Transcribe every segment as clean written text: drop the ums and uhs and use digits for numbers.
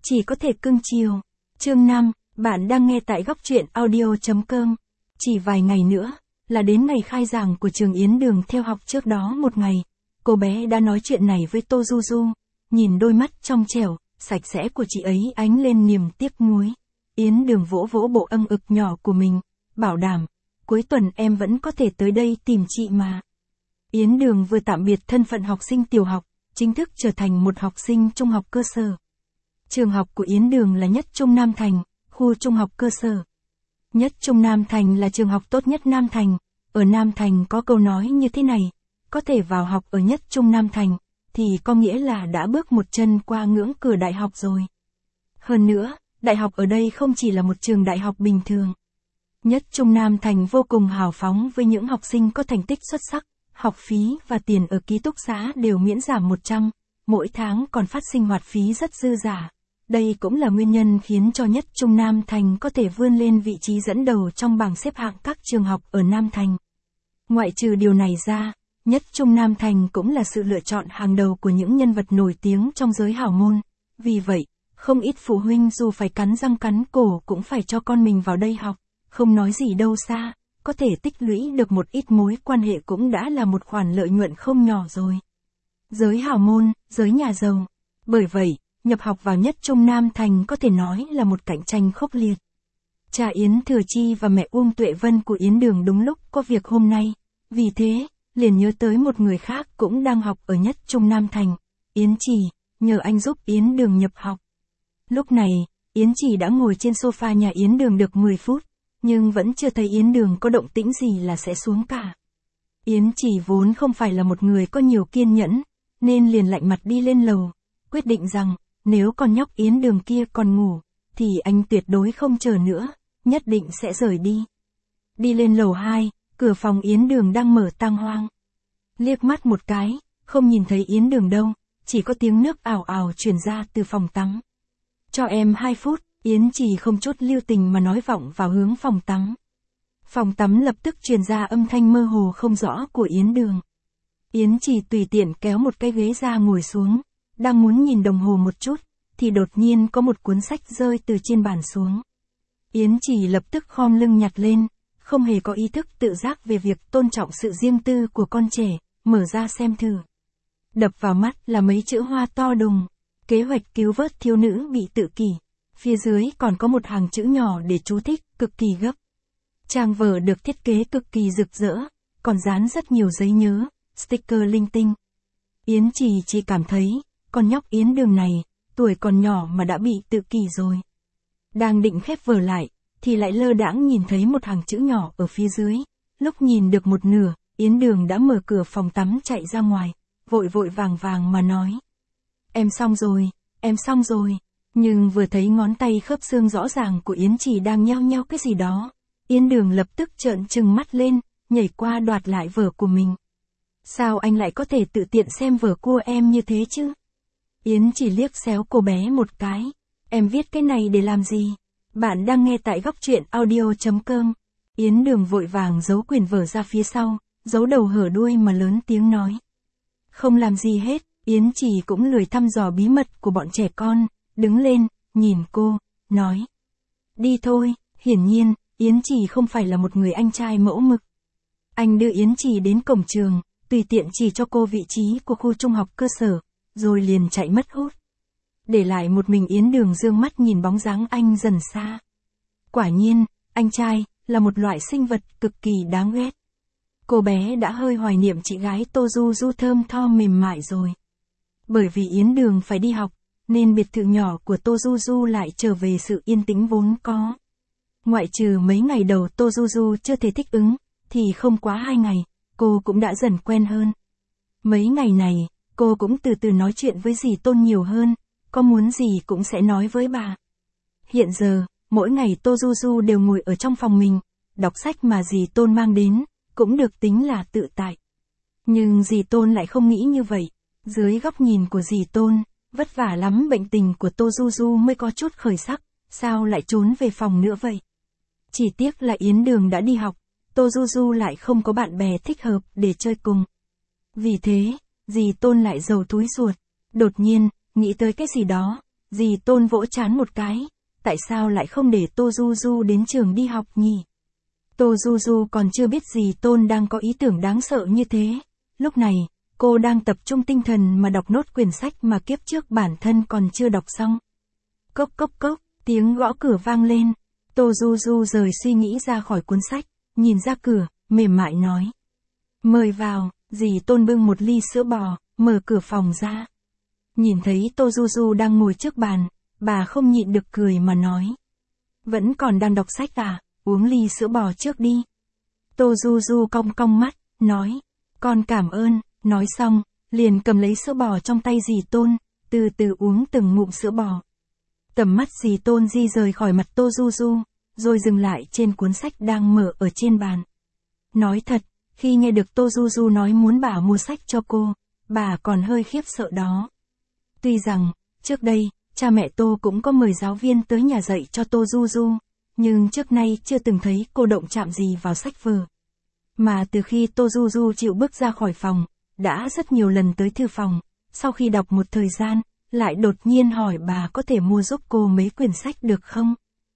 Chỉ có thể cưng chiều. Chương 5, bạn đang nghe tại góc truyện audio.com. Chỉ vài ngày nữa, là đến ngày khai giảng của trường Yến Đường theo học. Trước đó một ngày, cô bé đã nói chuyện này với Tô Du Du. Nhìn đôi mắt trong trẻo, sạch sẽ của chị ấy ánh lên niềm tiếc nuối. Yến Đường vỗ vỗ bộ âng ực nhỏ của mình, bảo đảm, cuối tuần em vẫn có thể tới đây tìm chị mà. Yến Đường vừa tạm biệt thân phận học sinh tiểu học, chính thức trở thành một học sinh trung học cơ sở. Trường học của Yến Đường là Nhất Trung Nam Thành, khu trung học cơ sở. Nhất Trung Nam Thành là trường học tốt nhất Nam Thành. Ở Nam Thành có câu nói như thế này, có thể vào học ở Nhất Trung Nam Thành, thì có nghĩa là đã bước một chân qua ngưỡng cửa đại học rồi. Hơn nữa, đại học ở đây không chỉ là một trường đại học bình thường. Nhất Trung Nam Thành vô cùng hào phóng với những học sinh có thành tích xuất sắc, học phí và tiền ở ký túc xá đều miễn giảm 100, mỗi tháng còn phát sinh hoạt phí rất dư giả. Đây cũng là nguyên nhân khiến cho Nhất Trung Nam Thành có thể vươn lên vị trí dẫn đầu trong bảng xếp hạng các trường học ở Nam Thành. Ngoại trừ điều này ra, Nhất Trung Nam Thành cũng là sự lựa chọn hàng đầu của những nhân vật nổi tiếng trong giới hảo môn. Vì vậy, không ít phụ huynh dù phải cắn răng cắn cổ cũng phải cho con mình vào đây học, không nói gì đâu xa, có thể tích lũy được một ít mối quan hệ cũng đã là một khoản lợi nhuận không nhỏ rồi. Giới hảo môn, giới nhà giàu. Bởi vậy, nhập học vào Nhất Trung Nam Thành có thể nói là một cạnh tranh khốc liệt. Cha Yến Thừa Chi và mẹ Uông Tuệ Vân của Yến Đường đúng lúc có việc hôm nay, vì thế, liền nhớ tới một người khác cũng đang học ở Nhất Trung Nam Thành, Yến Chỉ, nhờ anh giúp Yến Đường nhập học. Lúc này, Yến Chỉ đã ngồi trên sofa nhà Yến Đường được 10 phút, nhưng vẫn chưa thấy Yến Đường có động tĩnh gì là sẽ xuống cả. Yến Chỉ vốn không phải là một người có nhiều kiên nhẫn, nên liền lạnh mặt đi lên lầu, quyết định rằng, nếu con nhóc Yến Đường kia còn ngủ, thì anh tuyệt đối không chờ nữa, nhất định sẽ rời đi. Đi lên lầu 2, cửa phòng Yến Đường đang mở tang hoang. Liếc mắt một cái, không nhìn thấy Yến Đường đâu, chỉ có tiếng nước ào ào truyền ra từ phòng tắm. Cho em 2 phút, Yến Chỉ không chút lưu tình mà nói vọng vào hướng phòng tắm. Phòng tắm lập tức truyền ra âm thanh mơ hồ không rõ của Yến Đường. Yến Chỉ tùy tiện kéo một cái ghế ra ngồi xuống, đang muốn nhìn đồng hồ một chút, thì đột nhiên có một cuốn sách rơi từ trên bàn xuống. Yến Chỉ lập tức khom lưng nhặt lên, không hề có ý thức tự giác về việc tôn trọng sự riêng tư của con trẻ, mở ra xem thử. Đập vào mắt là mấy chữ hoa to đùng, kế hoạch cứu vớt thiếu nữ bị tự kỷ. Phía dưới còn có một hàng chữ nhỏ để chú thích, cực kỳ gấp. Trang vở được thiết kế cực kỳ rực rỡ, còn dán rất nhiều giấy nhớ, sticker linh tinh. Yến chỉ cảm thấy, con nhóc Yến Đường này, tuổi còn nhỏ mà đã bị tự kỷ rồi. Đang định khép vở lại, thì lại lơ đãng nhìn thấy một hàng chữ nhỏ ở phía dưới. Lúc nhìn được một nửa, Yến Đường đã mở cửa phòng tắm chạy ra ngoài, vội vội vàng vàng mà nói. Em xong rồi, em xong rồi. Nhưng vừa thấy ngón tay khớp xương rõ ràng của Yến Chỉ đang nheo nheo cái gì đó, Yến Đường lập tức trợn trừng mắt lên, nhảy qua đoạt lại vở của mình. Sao anh lại có thể tự tiện xem vở của em như thế chứ? Yến Chỉ liếc xéo cô bé một cái. Em viết cái này để làm gì? Bạn đang nghe tại góc truyện audio.com. Yến Đường vội vàng giấu quyển vở ra phía sau, giấu đầu hở đuôi mà lớn tiếng nói. Không làm gì hết, Yến Chỉ cũng lười thăm dò bí mật của bọn trẻ con, đứng lên, nhìn cô, nói. Đi thôi, hiển nhiên, Yến Chỉ không phải là một người anh trai mẫu mực. Anh đưa Yến Chỉ đến cổng trường, tùy tiện chỉ cho cô vị trí của khu trung học cơ sở, rồi liền chạy mất hút. Để lại một mình Yến Đường dương mắt nhìn bóng dáng anh dần xa. Quả nhiên, anh trai, là một loại sinh vật cực kỳ đáng ghét. Cô bé đã hơi hoài niệm chị gái Tô Du Du thơm tho mềm mại rồi. Bởi vì Yến Đường phải đi học, nên biệt thự nhỏ của Tô Du Du lại trở về sự yên tĩnh vốn có. Ngoại trừ mấy ngày đầu Tô Du Du chưa thể thích ứng, thì không quá 2 ngày, cô cũng đã dần quen hơn. Mấy ngày này, cô cũng từ từ nói chuyện với dì Tôn nhiều hơn, có muốn gì cũng sẽ nói với bà. Hiện giờ, mỗi ngày Tô Du Du đều ngồi ở trong phòng mình, đọc sách mà dì Tôn mang đến, cũng được tính là tự tại. Nhưng dì Tôn lại không nghĩ như vậy, dưới góc nhìn của dì Tôn, vất vả lắm bệnh tình của Tô Du Du mới có chút khởi sắc, sao lại trốn về phòng nữa vậy? Chỉ tiếc là Yến Đường đã đi học, Tô Du Du lại không có bạn bè thích hợp để chơi cùng. Vì thế, dì Tôn lại rầu túi ruột, đột nhiên, nghĩ tới cái gì đó, dì Tôn vỗ trán một cái, tại sao lại không để Tô Du Du đến trường đi học nhỉ? Tô Du Du còn chưa biết dì Tôn đang có ý tưởng đáng sợ như thế. Lúc này, cô đang tập trung tinh thần mà đọc nốt quyển sách mà kiếp trước bản thân còn chưa đọc xong. Cốc cốc cốc, tiếng gõ cửa vang lên. Tô Du Du rời suy nghĩ ra khỏi cuốn sách, nhìn ra cửa, mềm mại nói. Mời vào, dì Tôn bưng một ly sữa bò, mở cửa phòng ra. Nhìn thấy Tô Du Du đang ngồi trước bàn, bà không nhịn được cười mà nói. Vẫn còn đang đọc sách à, uống ly sữa bò trước đi. Tô Du Du cong cong mắt, nói. Con cảm ơn, nói xong, liền cầm lấy sữa bò trong tay dì Tôn, từ từ uống từng ngụm sữa bò. Tầm mắt dì Tôn di rời khỏi mặt Tô Du Du, rồi dừng lại trên cuốn sách đang mở ở trên bàn. Nói thật, khi nghe được Tô Du Du nói muốn bà mua sách cho cô, bà còn hơi khiếp sợ đó. Tuy rằng, trước đây, cha mẹ Tô cũng có mời giáo viên tới nhà dạy cho Tô Du Du, nhưng trước nay chưa từng thấy cô động chạm gì vào sách vở. Mà từ khi Tô Du Du chịu bước ra khỏi phòng, đã rất nhiều lần tới thư phòng, sau khi đọc một thời gian, lại đột nhiên hỏi bà có thể mua giúp cô mấy quyển sách được không?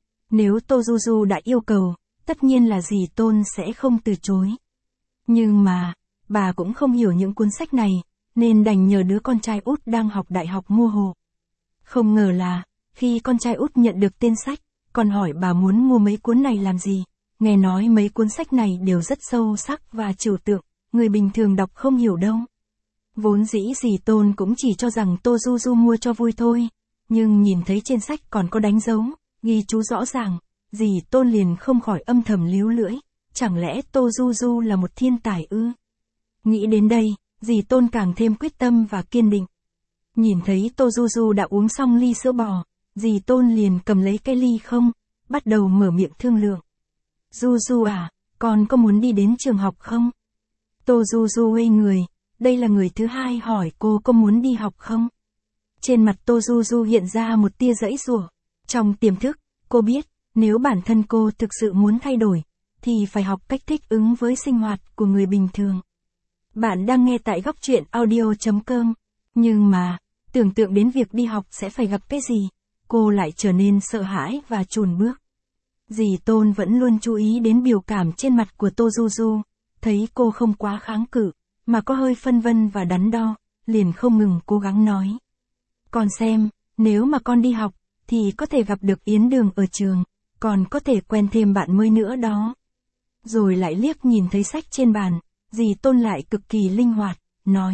Nếu Tô Du Du đã yêu cầu, tất nhiên là dì Tôn sẽ không từ chối. Nhưng mà, bà cũng không hiểu những cuốn sách này, nên đành nhờ đứa con trai út đang học đại học mua hộ. Không ngờ là, khi con trai út nhận được tên sách, còn hỏi bà muốn mua mấy cuốn này làm gì, nghe nói mấy cuốn sách này đều rất sâu sắc và trừu tượng, người bình thường đọc không hiểu đâu. Vốn dĩ dì Tôn cũng chỉ cho rằng Tô Du Du mua cho vui thôi, nhưng nhìn thấy trên sách còn có đánh dấu, ghi chú rõ ràng, dì Tôn liền không khỏi âm thầm líu lưỡi, chẳng lẽ Tô Du Du là một thiên tài ư? Nghĩ đến đây, dì Tôn càng thêm quyết tâm và kiên định. Nhìn thấy Tô Du Du đã uống xong ly sữa bò, dì Tôn liền cầm lấy cái ly không, bắt đầu mở miệng thương lượng. Du Du à, con có muốn đi đến trường học không? Tô Du Du ngây người, đây là người thứ hai hỏi cô có muốn đi học không? Trên mặt Tô Du Du hiện ra một tia giãy giụa. Trong tiềm thức, cô biết, nếu bản thân cô thực sự muốn thay đổi, thì phải học cách thích ứng với sinh hoạt của người bình thường. Bạn đang nghe tại góc truyện audio.com. Nhưng mà, tưởng tượng đến việc đi học sẽ phải gặp cái gì, cô lại trở nên sợ hãi và chùn bước. Dì Tôn vẫn luôn chú ý đến biểu cảm trên mặt của Tô Du Du, thấy cô không quá kháng cự, mà có hơi phân vân và đắn đo, liền không ngừng cố gắng nói. Con xem, nếu mà con đi học, thì có thể gặp được Yến Đường ở trường, còn có thể quen thêm bạn mới nữa đó. Rồi lại liếc nhìn thấy sách trên bàn, dì Tôn lại cực kỳ linh hoạt, nói.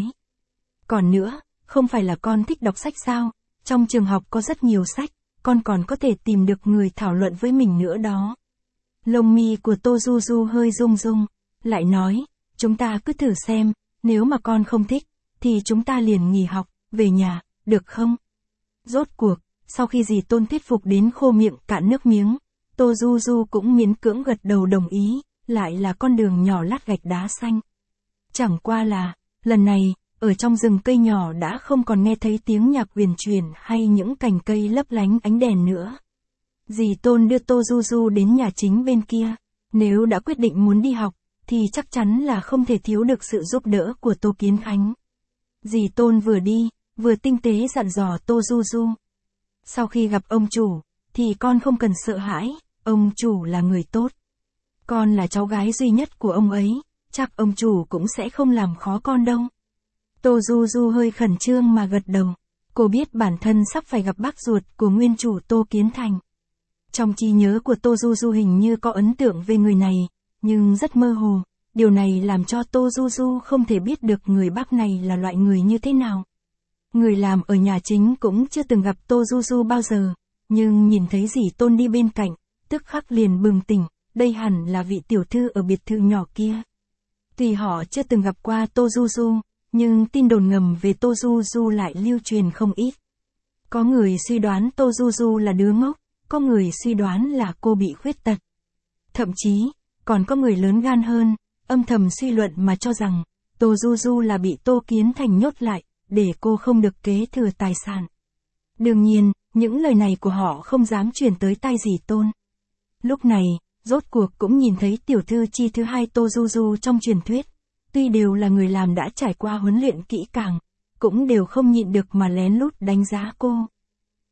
Còn nữa, không phải là con thích đọc sách sao, trong trường học có rất nhiều sách, con còn có thể tìm được người thảo luận với mình nữa đó. Lông mi của Tô Du Du hơi rung rung, lại nói, chúng ta cứ thử xem, nếu mà con không thích, thì chúng ta liền nghỉ học, về nhà, được không? Rốt cuộc, sau khi dì Tôn thuyết phục đến khô miệng cạn nước miếng, Tô Du Du cũng miễn cưỡng gật đầu đồng ý, lại là con đường nhỏ lát gạch đá xanh. Chẳng qua là, lần này, ở trong rừng cây nhỏ đã không còn nghe thấy tiếng nhạc huyền chuyển hay những cành cây lấp lánh ánh đèn nữa. Dì Tôn đưa Tô Du Du đến nhà chính bên kia, nếu đã quyết định muốn đi học, thì chắc chắn là không thể thiếu được sự giúp đỡ của Tô Kiến Khánh. Dì Tôn vừa đi, vừa tinh tế dặn dò Tô Du Du. Sau khi gặp ông chủ, thì con không cần sợ hãi, ông chủ là người tốt. Con là cháu gái duy nhất của ông ấy, chắc ông chủ cũng sẽ không làm khó con đâu. Tô Du Du hơi khẩn trương mà gật đầu. Cô biết bản thân sắp phải gặp bác ruột của nguyên chủ Tô Kiến Thành. Trong trí nhớ của Tô Du Du hình như có ấn tượng về người này, nhưng rất mơ hồ. Điều này làm cho Tô Du Du không thể biết được người bác này là loại người như thế nào. Người làm ở nhà chính cũng chưa từng gặp Tô Du Du bao giờ, nhưng nhìn thấy dì Tôn đi bên cạnh, tức khắc liền bừng tỉnh, đây hẳn là vị tiểu thư ở biệt thự nhỏ kia. Tuy họ chưa từng gặp qua Tô Du Du, nhưng tin đồn ngầm về Tô Du Du lại lưu truyền không ít. Có người suy đoán Tô Du Du là đứa ngốc, có người suy đoán là cô bị khuyết tật. Thậm chí, còn có người lớn gan hơn, âm thầm suy luận mà cho rằng, Tô Du Du là bị Tô Kiến Thành nhốt lại, để cô không được kế thừa tài sản. Đương nhiên, những lời này của họ không dám truyền tới tai dì Tôn. Lúc này, rốt cuộc cũng nhìn thấy tiểu thư chi thứ hai Tô Du Du trong truyền thuyết. Tuy đều là người làm đã trải qua huấn luyện kỹ càng, cũng đều không nhịn được mà lén lút đánh giá cô.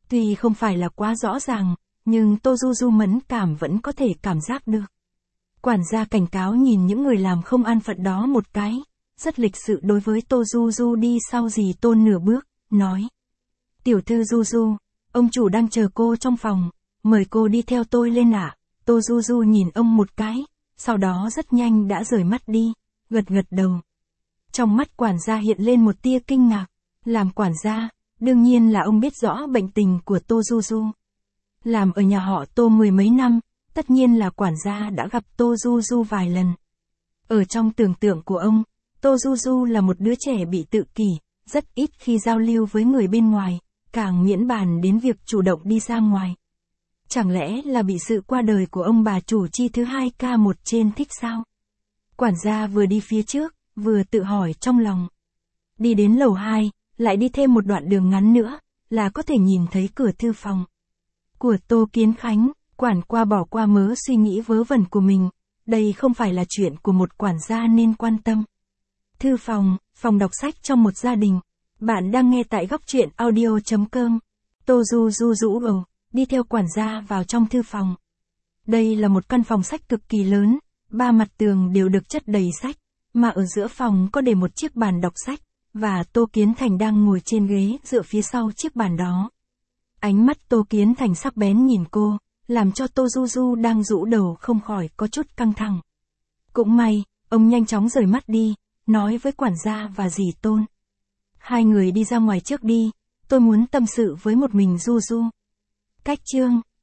Tuy không phải là quá rõ ràng, nhưng Tô Du Du mẫn cảm vẫn có thể cảm giác được. Quản gia cảnh cáo nhìn những người làm không an phận đó một cái, rất lịch sự đối với Tô Du Du đi sau dì Tôn nửa bước, nói. Tiểu thư Du Du, ông chủ đang chờ cô trong phòng, mời cô đi theo tôi lên ạ. Tô Du Du nhìn ông một cái, sau đó rất nhanh đã rời mắt đi, gật gật đầu. Trong mắt quản gia hiện lên một tia kinh ngạc, làm quản gia, đương nhiên là ông biết rõ bệnh tình của Tô Du Du. Làm ở nhà họ Tô mười mấy năm, tất nhiên là quản gia đã gặp Tô Du Du vài lần. Ở trong tưởng tượng của ông, Tô Du Du là một đứa trẻ bị tự kỷ, rất ít khi giao lưu với người bên ngoài, càng miễn bàn đến việc chủ động đi ra ngoài. Chẳng lẽ là bị sự qua đời của ông bà chủ chi thứ hai K1 trên thích sao? Quản gia vừa đi phía trước, vừa tự hỏi trong lòng. Đi đến lầu 2, lại đi thêm một đoạn đường ngắn nữa, là có thể nhìn thấy cửa thư phòng của Tô Kiến Khánh. Quản qua bỏ qua mớ suy nghĩ vớ vẩn của mình, đây không phải là chuyện của một quản gia nên quan tâm. Thư phòng, phòng đọc sách trong một gia đình. Bạn đang nghe tại góc truyện audio.com. Tô Du Du rũ rầu, đi theo quản gia vào trong thư phòng. Đây là một căn phòng sách cực kỳ lớn, ba mặt tường đều được chất đầy sách, mà ở giữa phòng có để một chiếc bàn đọc sách, và Tô Kiến Thành đang ngồi trên ghế dựa phía sau chiếc bàn đó. Ánh mắt Tô Kiến Thành sắc bén nhìn cô, làm cho Tô Du Du đang rũ đầu không khỏi có chút căng thẳng. Cũng may, ông nhanh chóng rời mắt đi, nói với quản gia và dì Tôn. Hai người đi ra ngoài trước đi, tôi muốn tâm sự với một mình Du Du. Cách chương